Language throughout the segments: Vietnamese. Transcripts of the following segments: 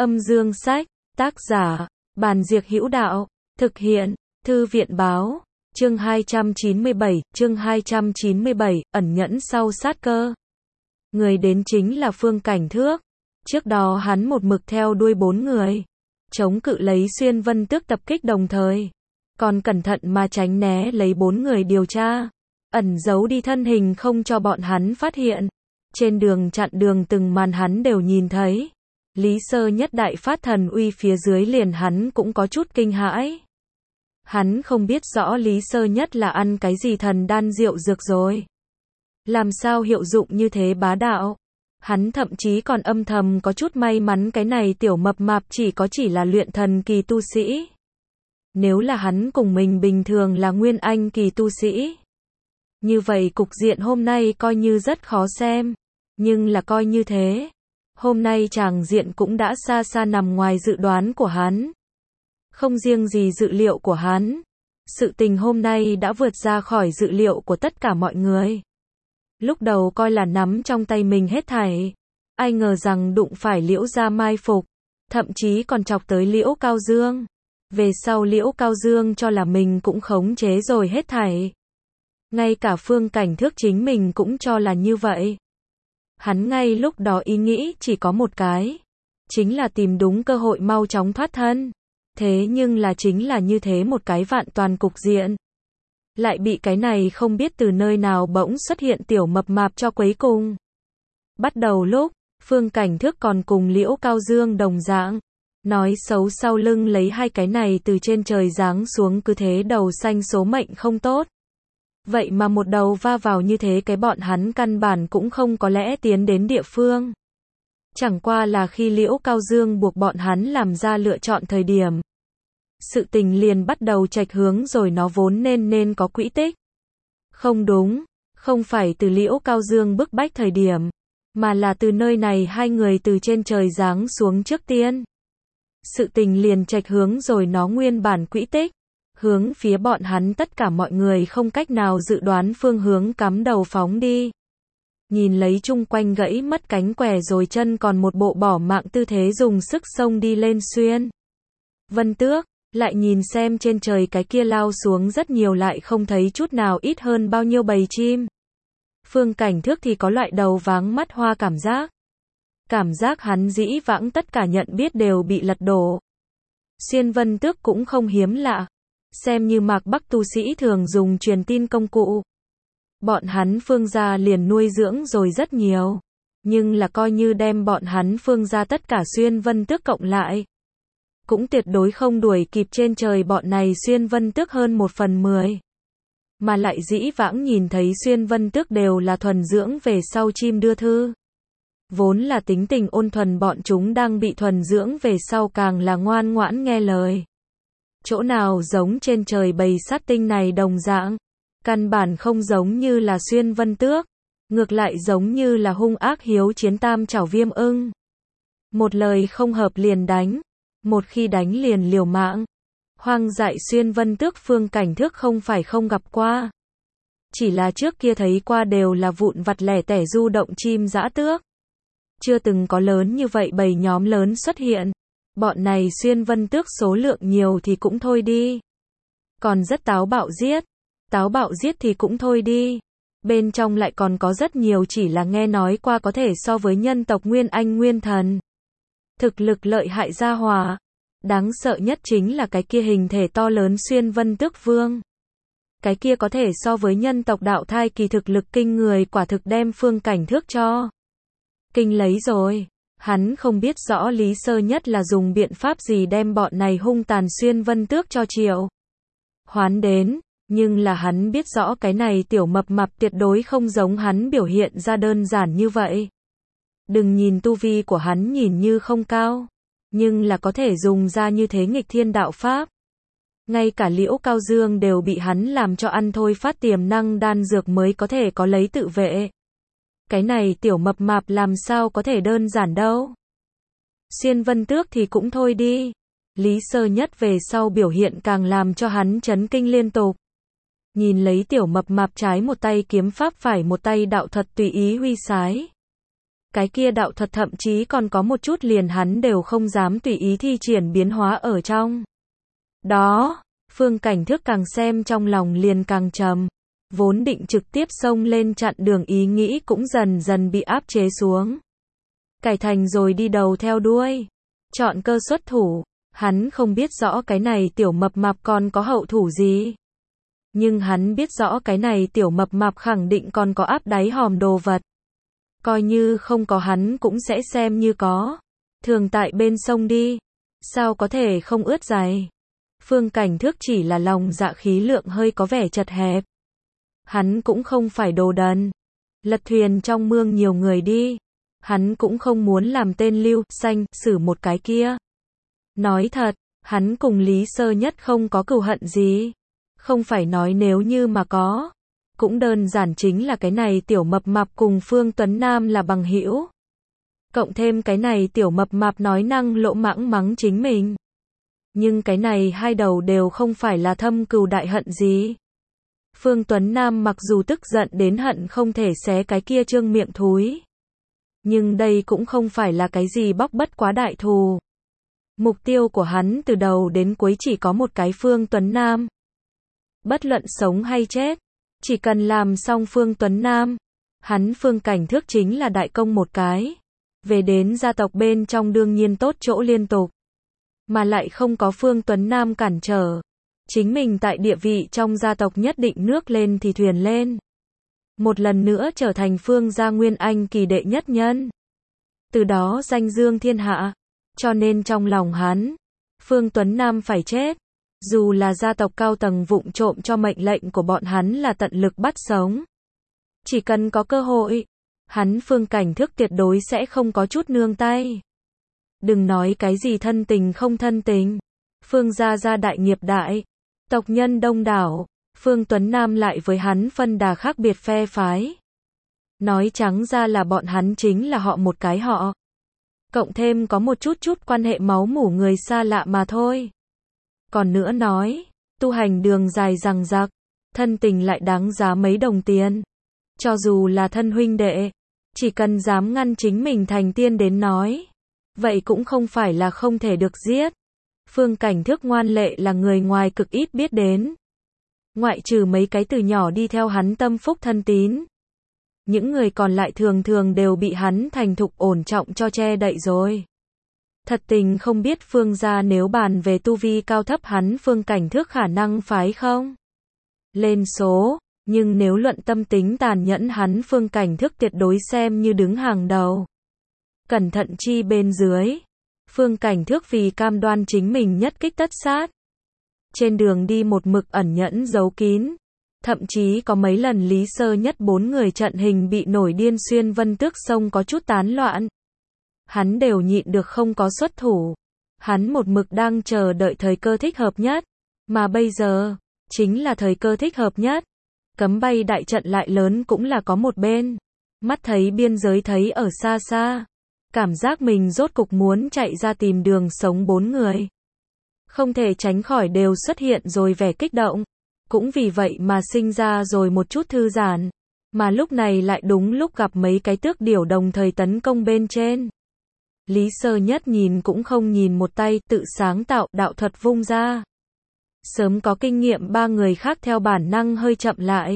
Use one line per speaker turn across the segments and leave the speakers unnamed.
Âm dương sách, tác giả, Bàn Diệc Hữu Đạo, thực hiện, Thư viện báo, chương 297, ẩn nhẫn sau sát cơ. Người đến chính là Phương Cảnh Thước. Trước đó hắn một mực theo đuôi 4 người, chống cự lấy Xuyên Vân Tước tập kích đồng thời, còn cẩn thận mà tránh né lấy 4 người điều tra, ẩn giấu đi thân hình không cho bọn hắn phát hiện. Trên đường chặn đường từng màn hắn đều nhìn thấy. Lý Sơ Nhất đại phát thần uy phía dưới liền hắn cũng có chút kinh hãi. Hắn không biết rõ Lý Sơ Nhất là ăn cái gì thần đan rượu dược rồi. Làm sao hiệu dụng như thế bá đạo. Hắn thậm chí còn âm thầm có chút may mắn cái này tiểu mập mạp chỉ là luyện thần kỳ tu sĩ. Nếu là hắn cùng mình bình thường là nguyên anh kỳ tu sĩ, như vậy cục diện hôm nay coi như rất khó xem. Nhưng là coi như thế, hôm nay tràng diện cũng đã xa xa nằm ngoài dự đoán của hắn. Không riêng gì dự liệu của hắn, sự tình hôm nay đã vượt ra khỏi dự liệu của tất cả mọi người. Lúc đầu coi là nắm trong tay mình hết thảy, ai ngờ rằng đụng phải Liễu gia mai phục, thậm chí còn chọc tới Liễu Cao Dương. Về sau Liễu Cao Dương cho là mình cũng khống chế rồi hết thảy. Ngay cả Phương Cảnh Thước chính mình cũng cho là như vậy. Hắn ngay lúc đó ý nghĩ chỉ có một cái, chính là tìm đúng cơ hội mau chóng thoát thân. Thế nhưng là chính là như thế một cái vạn toàn cục diện, lại bị cái này không biết từ nơi nào bỗng xuất hiện tiểu mập mạp cho quấy cùng. Bắt đầu lúc, Phương Cảnh Thước còn cùng Liễu Cao Dương đồng dạng, nói xấu sau lưng lấy hai cái này từ trên trời giáng xuống cứ thế đầu xanh số mệnh không tốt. Vậy mà một đầu va vào như thế cái bọn hắn căn bản cũng không có lẽ tiến đến địa phương. Chẳng qua là khi Liễu Cao Dương buộc bọn hắn làm ra lựa chọn thời điểm, sự tình liền bắt đầu chệch hướng rồi nó vốn nên có quỹ tích. Không đúng, không phải từ Liễu Cao Dương bức bách thời điểm, mà là từ nơi này hai người từ trên trời giáng xuống trước tiên. Sự tình liền chệch hướng rồi nó nguyên bản quỹ tích, hướng phía bọn hắn tất cả mọi người không cách nào dự đoán phương hướng cắm đầu phóng đi. Nhìn lấy chung quanh gãy mất cánh què rồi chân còn một bộ bỏ mạng tư thế dùng sức xông đi lên Xuyên Vân Tước, lại nhìn xem trên trời cái kia lao xuống rất nhiều lại không thấy chút nào ít hơn bao nhiêu bầy chim. Phương Cảnh Thước thì có loại đầu váng mắt hoa cảm giác. Cảm giác hắn dĩ vãng tất cả nhận biết đều bị lật đổ. Xuyên Vân Tước cũng không hiếm lạ, xem như Mạc Bắc tu sĩ thường dùng truyền tin công cụ. Bọn hắn Phương gia liền nuôi dưỡng rồi rất nhiều, nhưng là coi như đem bọn hắn Phương gia tất cả Xuyên Vân Tước cộng lại, cũng tuyệt đối không đuổi kịp trên trời bọn này Xuyên Vân Tước hơn 1/10. Mà lại dĩ vãng nhìn thấy Xuyên Vân Tước đều là thuần dưỡng về sau chim đưa thư. Vốn là tính tình ôn thuần bọn chúng đang bị thuần dưỡng về sau càng là ngoan ngoãn nghe lời. Chỗ nào giống trên trời bầy sát tinh này đồng dạng, căn bản không giống như là Xuyên Vân Tước, ngược lại giống như là hung ác hiếu chiến tam chảo viêm ưng. Một lời không hợp liền đánh, một khi đánh liền liều mạng. Hoang dại Xuyên Vân Tước Phương Cảnh Thước không phải không gặp qua, chỉ là trước kia thấy qua đều là vụn vặt lẻ tẻ du động chim dã tước, chưa từng có lớn như vậy bầy nhóm lớn xuất hiện. Bọn này Xuyên Vân Tước số lượng nhiều thì cũng thôi đi, còn rất táo bạo giết thì cũng thôi đi, bên trong lại còn có rất nhiều chỉ là nghe nói qua có thể so với nhân tộc Nguyên Anh Nguyên Thần. Thực lực lợi hại gia hỏa. Đáng sợ nhất chính là cái kia hình thể to lớn Xuyên Vân Tước Vương. Cái kia có thể so với nhân tộc đạo thai kỳ thực lực kinh người, quả thực đem Phương Cảnh Thước cho kinh lấy rồi. Hắn không biết rõ Lý Sơ Nhất là dùng biện pháp gì đem bọn này hung tàn Xuyên Vân Tước cho triệu hoán đến, nhưng là hắn biết rõ cái này tiểu mập mạp tuyệt đối không giống hắn biểu hiện ra đơn giản như vậy. Đừng nhìn tu vi của hắn nhìn như không cao, nhưng là có thể dùng ra như thế nghịch thiên đạo pháp. Ngay cả Liễu Cao Dương đều bị hắn làm cho ăn thôi phát tiềm năng đan dược mới có thể có lấy tự vệ. Cái này tiểu mập mạp làm sao có thể đơn giản đâu. Xuyên Vân Tước thì cũng thôi đi. Lý Sơ Nhất về sau biểu hiện càng làm cho hắn chấn kinh liên tục. Nhìn lấy tiểu mập mạp trái một tay kiếm pháp phải một tay đạo thuật tùy ý huy sái. Cái kia đạo thuật thậm chí còn có một chút liền hắn đều không dám tùy ý thi triển biến hóa ở trong. Đó, Phương Cảnh Thước càng xem trong lòng liền càng trầm. Vốn định trực tiếp xông lên chặn đường ý nghĩ cũng dần dần bị áp chế xuống. Cải thành rồi đi đầu theo đuôi. Chọn cơ xuất thủ. Hắn không biết rõ cái này tiểu mập mạp còn có hậu thủ gì. Nhưng hắn biết rõ cái này tiểu mập mạp khẳng định còn có áp đáy hòm đồ vật. Coi như không có hắn cũng sẽ xem như có. Thường tại bên sông đi. Sao có thể không ướt giày. Phương Cảnh Thước chỉ là lòng dạ khí lượng hơi có vẻ chật hẹp. Hắn cũng không phải đồ đần. Lật thuyền trong mương nhiều người đi. Hắn cũng không muốn làm tên lưu xanh xử một cái kia. Nói thật, hắn cùng Lý Sơ Nhất không có cừu hận gì. Không phải nói nếu như mà có. Cũng đơn giản chính là cái này tiểu mập mạp cùng Phương Tuấn Nam là bằng hữu. Cộng thêm cái này tiểu mập mạp nói năng lỗ mãng mắng chính mình. Nhưng cái này hai đầu đều không phải là thâm cừu đại hận gì. Phương Tuấn Nam mặc dù tức giận đến hận không thể xé cái kia trương miệng thúi. Nhưng đây cũng không phải là cái gì bóc bất quá đại thù. Mục tiêu của hắn từ đầu đến cuối chỉ có một cái Phương Tuấn Nam. Bất luận sống hay chết, chỉ cần làm xong Phương Tuấn Nam, hắn Phương Cảnh Thước chính là đại công một cái. Về đến gia tộc bên trong đương nhiên tốt chỗ liên tục. Mà lại không có Phương Tuấn Nam cản trở. Chính mình tại địa vị trong gia tộc nhất định nước lên thì thuyền lên. Một lần nữa trở thành Phương gia Nguyên Anh kỳ đệ nhất nhân. Từ đó danh dương thiên hạ. Cho nên trong lòng hắn, Phương Tuấn Nam phải chết. Dù là gia tộc cao tầng vụng trộm cho mệnh lệnh của bọn hắn là tận lực bắt sống. Chỉ cần có cơ hội, hắn Phương Cảnh Thước tuyệt đối sẽ không có chút nương tay. Đừng nói cái gì thân tình không thân tình. Phương gia gia đại nghiệp đại, tộc nhân đông đảo, Phương Tuấn Nam lại với hắn phân đà khác biệt phe phái. Nói trắng ra là bọn hắn chính là họ một cái họ. Cộng thêm có một chút quan hệ máu mủ người xa lạ mà thôi. Còn nữa nói, tu hành đường dài dằng dặc, thân tình lại đáng giá mấy đồng tiền. Cho dù là thân huynh đệ, chỉ cần dám ngăn chính mình thành tiên đến nói, vậy cũng không phải là không thể được giết. Phương Cảnh Thước ngoan lệ là người ngoài cực ít biết đến. Ngoại trừ mấy cái từ nhỏ đi theo hắn tâm phúc thân tín. Những người còn lại thường thường đều bị hắn thành thục ổn trọng cho che đậy rồi. Thật tình không biết Phương gia nếu bàn về tu vi cao thấp hắn Phương Cảnh Thước khả năng phái không? Lên số, nhưng nếu luận tâm tính tàn nhẫn hắn Phương Cảnh Thước tuyệt đối xem như đứng hàng đầu. Cẩn thận chi bên dưới. Phương Cảnh Thước vì cam đoan chính mình nhất kích tất sát. Trên đường đi một mực ẩn nhẫn giấu kín. Thậm chí có mấy lần Lý Sơ Nhất 4 người trận hình bị nổi điên xuyên vân tước sông có chút tán loạn. Hắn đều nhịn được không có xuất thủ. Hắn một mực đang chờ đợi thời cơ thích hợp nhất. Mà bây giờ, chính là thời cơ thích hợp nhất. Cấm bay đại trận lại lớn cũng là có một bên. Mắt thấy biên giới thấy ở xa xa. Cảm giác mình rốt cục muốn chạy ra tìm đường sống 4 người. Không thể tránh khỏi đều xuất hiện rồi vẻ kích động. Cũng vì vậy mà sinh ra rồi một chút thư giãn. Mà lúc này lại đúng lúc gặp mấy cái tước điểu đồng thời tấn công bên trên. Lý Sơ Nhất nhìn cũng không nhìn một tay tự sáng tạo đạo thuật vung ra. Sớm có kinh nghiệm 3 người khác theo bản năng hơi chậm lại.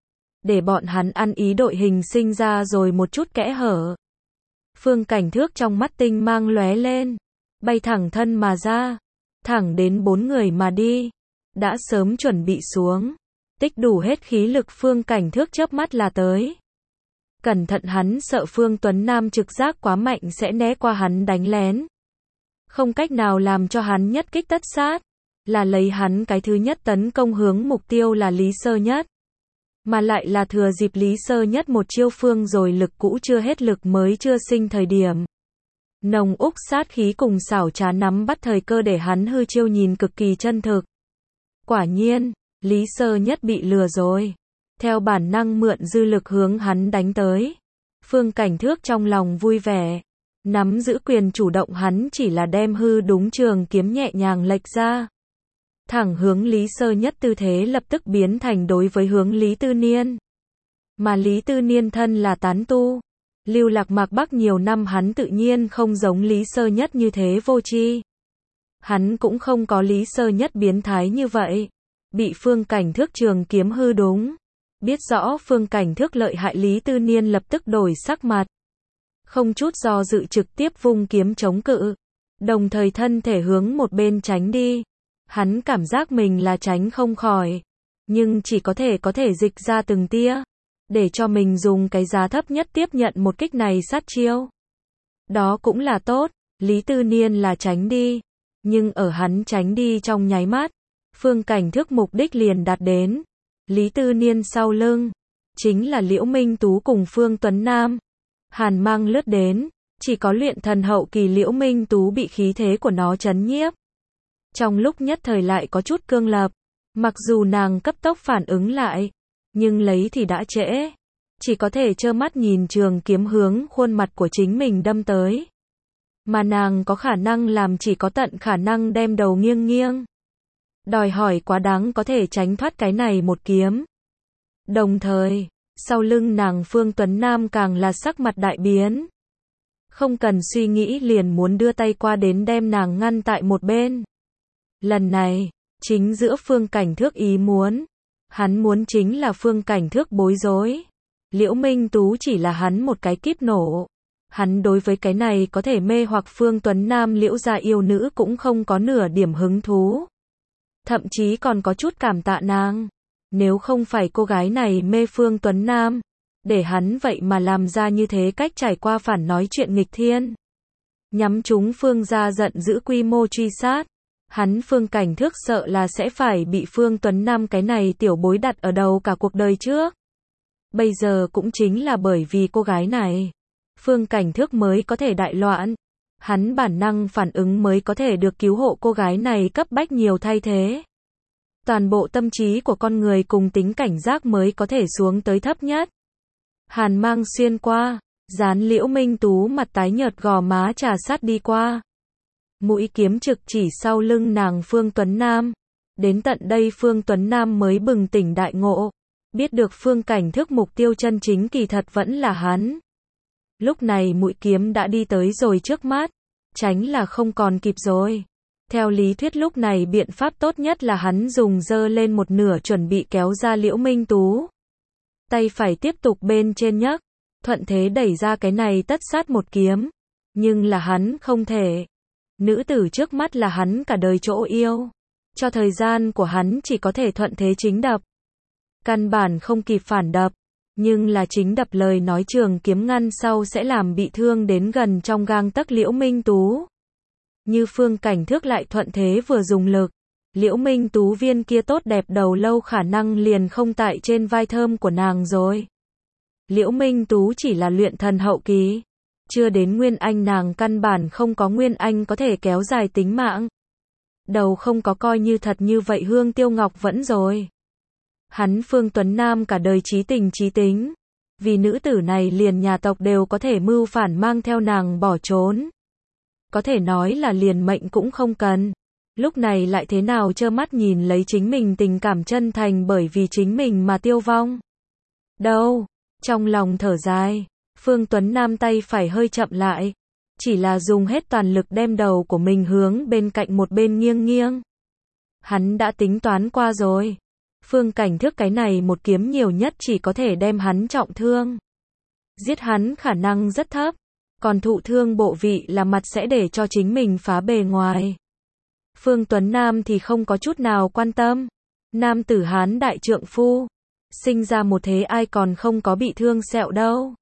Để bọn hắn ăn ý đội hình sinh ra rồi một chút kẽ hở. Phương Cảnh Thước trong mắt tinh mang lóe lên. Bay thẳng thân mà ra. Thẳng đến 4 người mà đi. Đã sớm chuẩn bị xuống. Tích đủ hết khí lực Phương Cảnh Thước chớp mắt là tới. Cẩn thận hắn sợ Phương Tuấn Nam trực giác quá mạnh sẽ né qua hắn đánh lén. Không cách nào làm cho hắn nhất kích tất sát. Là lấy hắn cái thứ nhất tấn công hướng mục tiêu là Lý Sơ Nhất. Mà lại là thừa dịp Lý Sơ Nhất một chiêu phương rồi lực cũ chưa hết lực mới chưa sinh thời điểm. Nồng úc sát khí cùng xảo trá nắm bắt thời cơ để hắn hư chiêu nhìn cực kỳ chân thực. Quả nhiên, Lý Sơ Nhất bị lừa rồi. Theo bản năng mượn dư lực hướng hắn đánh tới. Phương Cảnh Thước trong lòng vui vẻ. Nắm giữ quyền chủ động hắn chỉ là đem hư đúng trường kiếm nhẹ nhàng lệch ra. Thẳng hướng Lý Sơ Nhất tư thế lập tức biến thành đối với hướng Lý Tư Niên. Mà Lý Tư Niên thân là tán tu. Lưu lạc mạc Bắc nhiều năm hắn tự nhiên không giống Lý Sơ Nhất như thế vô tri. Hắn cũng không có Lý Sơ Nhất biến thái như vậy. Bị Phương Cảnh Thước trường kiếm hư đúng. Biết rõ Phương Cảnh Thước lợi hại, Lý Tư Niên lập tức đổi sắc mặt. Không chút do dự trực tiếp vung kiếm chống cự. Đồng thời thân thể hướng một bên tránh đi. Hắn cảm giác mình là tránh không khỏi. Nhưng chỉ có thể dịch ra từng tia. Để cho mình dùng cái giá thấp nhất tiếp nhận một kích này sát chiêu. Đó cũng là tốt. Lý Tư Niên là tránh đi. Nhưng ở hắn tránh đi trong nháy mắt, Phương Cảnh Thước mục đích liền đạt đến. Lý Tư Niên sau lưng chính là Liễu Minh Tú cùng Phương Tuấn Nam. Hàn mang lướt đến, chỉ có luyện thần hậu kỳ Liễu Minh Tú bị khí thế của nó chấn nhiếp. Trong lúc nhất thời lại có chút cương lập, mặc dù nàng cấp tốc phản ứng lại, nhưng lấy thì đã trễ, chỉ có thể trơ mắt nhìn trường kiếm hướng khuôn mặt của chính mình đâm tới. Mà nàng có khả năng làm chỉ có tận khả năng đem đầu nghiêng nghiêng. Đòi hỏi quá đáng có thể tránh thoát cái này một kiếm. Đồng thời, sau lưng nàng Phương Tuấn Nam càng là sắc mặt đại biến. Không cần suy nghĩ liền muốn đưa tay qua đến đem nàng ngăn tại một bên. Lần này, chính giữa Phương Cảnh Thước ý muốn. Hắn muốn chính là Phương Cảnh Thước bối rối. Liễu Minh Tú chỉ là hắn một cái kíp nổ. Hắn đối với cái này có thể mê hoặc Phương Tuấn Nam Liễu gia yêu nữ cũng không có nửa điểm hứng thú. Thậm chí còn có chút cảm tạ nàng. Nếu không phải cô gái này mê Phương Tuấn Nam, để hắn vậy mà làm ra như thế cách trải qua phản nói chuyện nghịch thiên. Nhắm chúng Phương gia giận dữ quy mô truy sát. Hắn Phương Cảnh Thước sợ là sẽ phải bị Phương Tuấn Nam cái này tiểu bối đặt ở đầu cả cuộc đời trước. Bây giờ cũng chính là bởi vì cô gái này, Phương Cảnh Thước mới có thể đại loạn. Hắn bản năng phản ứng mới có thể được cứu hộ cô gái này cấp bách nhiều thay thế. Toàn bộ tâm trí của con người cùng tính cảnh giác mới có thể xuống tới thấp nhất. Hàn mang xuyên qua, dán Liễu Minh Tú mặt tái nhợt gò má trà sát đi qua. Mũi kiếm trực chỉ sau lưng nàng Phương Tuấn Nam. Đến tận đây Phương Tuấn Nam mới bừng tỉnh đại ngộ. Biết được Phương Cảnh Thước mục tiêu chân chính kỳ thật vẫn là hắn. Lúc này mũi kiếm đã đi tới rồi trước mắt. Tránh là không còn kịp rồi. Theo lý thuyết lúc này biện pháp tốt nhất là hắn dùng giơ lên một nửa chuẩn bị kéo ra Liễu Minh Tú. Tay phải tiếp tục bên trên nhấc. Thuận thế đẩy ra cái này tất sát một kiếm. Nhưng là hắn không thể. Nữ tử trước mắt là hắn cả đời chỗ yêu. Cho thời gian của hắn chỉ có thể thuận thế chính đập. Căn bản không kịp phản đập. Nhưng là chính đập lời nói trường kiếm ngăn sau sẽ làm bị thương đến gần trong gang tấc Liễu Minh Tú. Như Phương Cảnh Thước lại thuận thế vừa dùng lực. Liễu Minh Tú viên kia tốt đẹp đầu lâu khả năng liền không tại trên vai thơm của nàng rồi. Liễu Minh Tú chỉ là luyện thần hậu kỳ. Chưa đến Nguyên Anh, nàng căn bản không có Nguyên Anh có thể kéo dài tính mạng. Đầu không có coi như thật như vậy Hương Tiêu Ngọc vẫn rồi. Hắn Phương Tuấn Nam cả đời chí tình chí tính. Vì nữ tử này liền nhà tộc đều có thể mưu phản mang theo nàng bỏ trốn. Có thể nói là liền mệnh cũng không cần. Lúc này lại thế nào trơ mắt nhìn lấy chính mình tình cảm chân thành bởi vì chính mình mà tiêu vong. Đâu, trong lòng thở dài, Phương Tuấn Nam tay phải hơi chậm lại. Chỉ là dùng hết toàn lực đem đầu của mình hướng bên cạnh một bên nghiêng nghiêng. Hắn đã tính toán qua rồi. Phương Cảnh Thước cái này một kiếm nhiều nhất chỉ có thể đem hắn trọng thương. Giết hắn khả năng rất thấp. Còn thụ thương bộ vị là mặt sẽ để cho chính mình phá bề ngoài. Phương Tuấn Nam thì không có chút nào quan tâm. Nam tử Hán đại trượng phu. Sinh ra một thế ai còn không có bị thương sẹo đâu.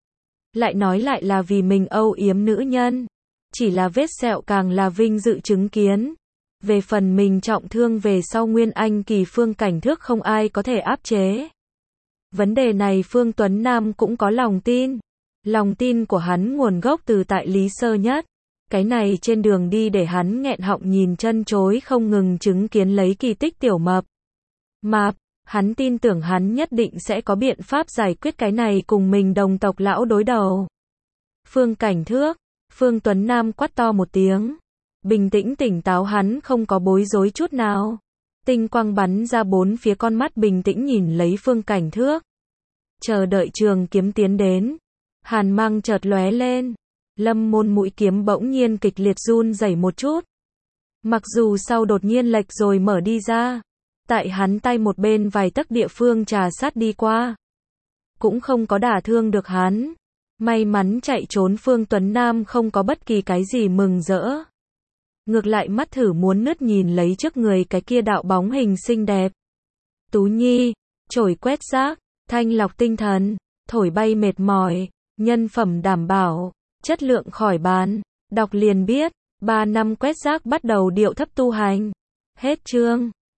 Lại nói lại là vì mình âu yếm nữ nhân. Chỉ là vết sẹo càng là vinh dự chứng kiến. Về phần mình trọng thương về sau Nguyên Anh kỳ Phương Cảnh Thước không ai có thể áp chế. Vấn đề này Phương Tuấn Nam cũng có lòng tin. Lòng tin của hắn nguồn gốc từ tại Lý Sơ Nhất. Cái này trên đường đi để hắn nghẹn họng nhìn chân chối không ngừng chứng kiến lấy kỳ tích tiểu mập. Mạp, hắn tin tưởng hắn nhất định sẽ có biện pháp giải quyết cái này cùng mình đồng tộc lão đối đầu. Phương Cảnh Thước, Phương Tuấn Nam quát to một tiếng. Bình tĩnh tỉnh táo hắn không có bối rối chút nào. Tinh quang bắn ra bốn phía con mắt bình tĩnh nhìn lấy Phương Cảnh Thước. Chờ đợi trường kiếm tiến đến. Hàn mang chợt lóe lên. Lâm Môn mũi kiếm bỗng nhiên kịch liệt run rẩy một chút. Mặc dù sau đột nhiên lệch rồi mở đi ra. Tại hắn tay một bên vài tấc địa phương trà sát đi qua. Cũng không có đả thương được hắn. May mắn chạy trốn Phương Tuấn Nam không có bất kỳ cái gì mừng rỡ. Ngược lại mắt thử muốn nứt nhìn lấy trước người cái kia đạo bóng hình xinh đẹp. Tú Nhi, chổi quét rác, thanh lọc tinh thần, thổi bay mệt mỏi, nhân phẩm đảm bảo, chất lượng khỏi bàn. Đọc liền biết, 3 năm quét rác bắt đầu điệu thấp tu hành. Hết chương.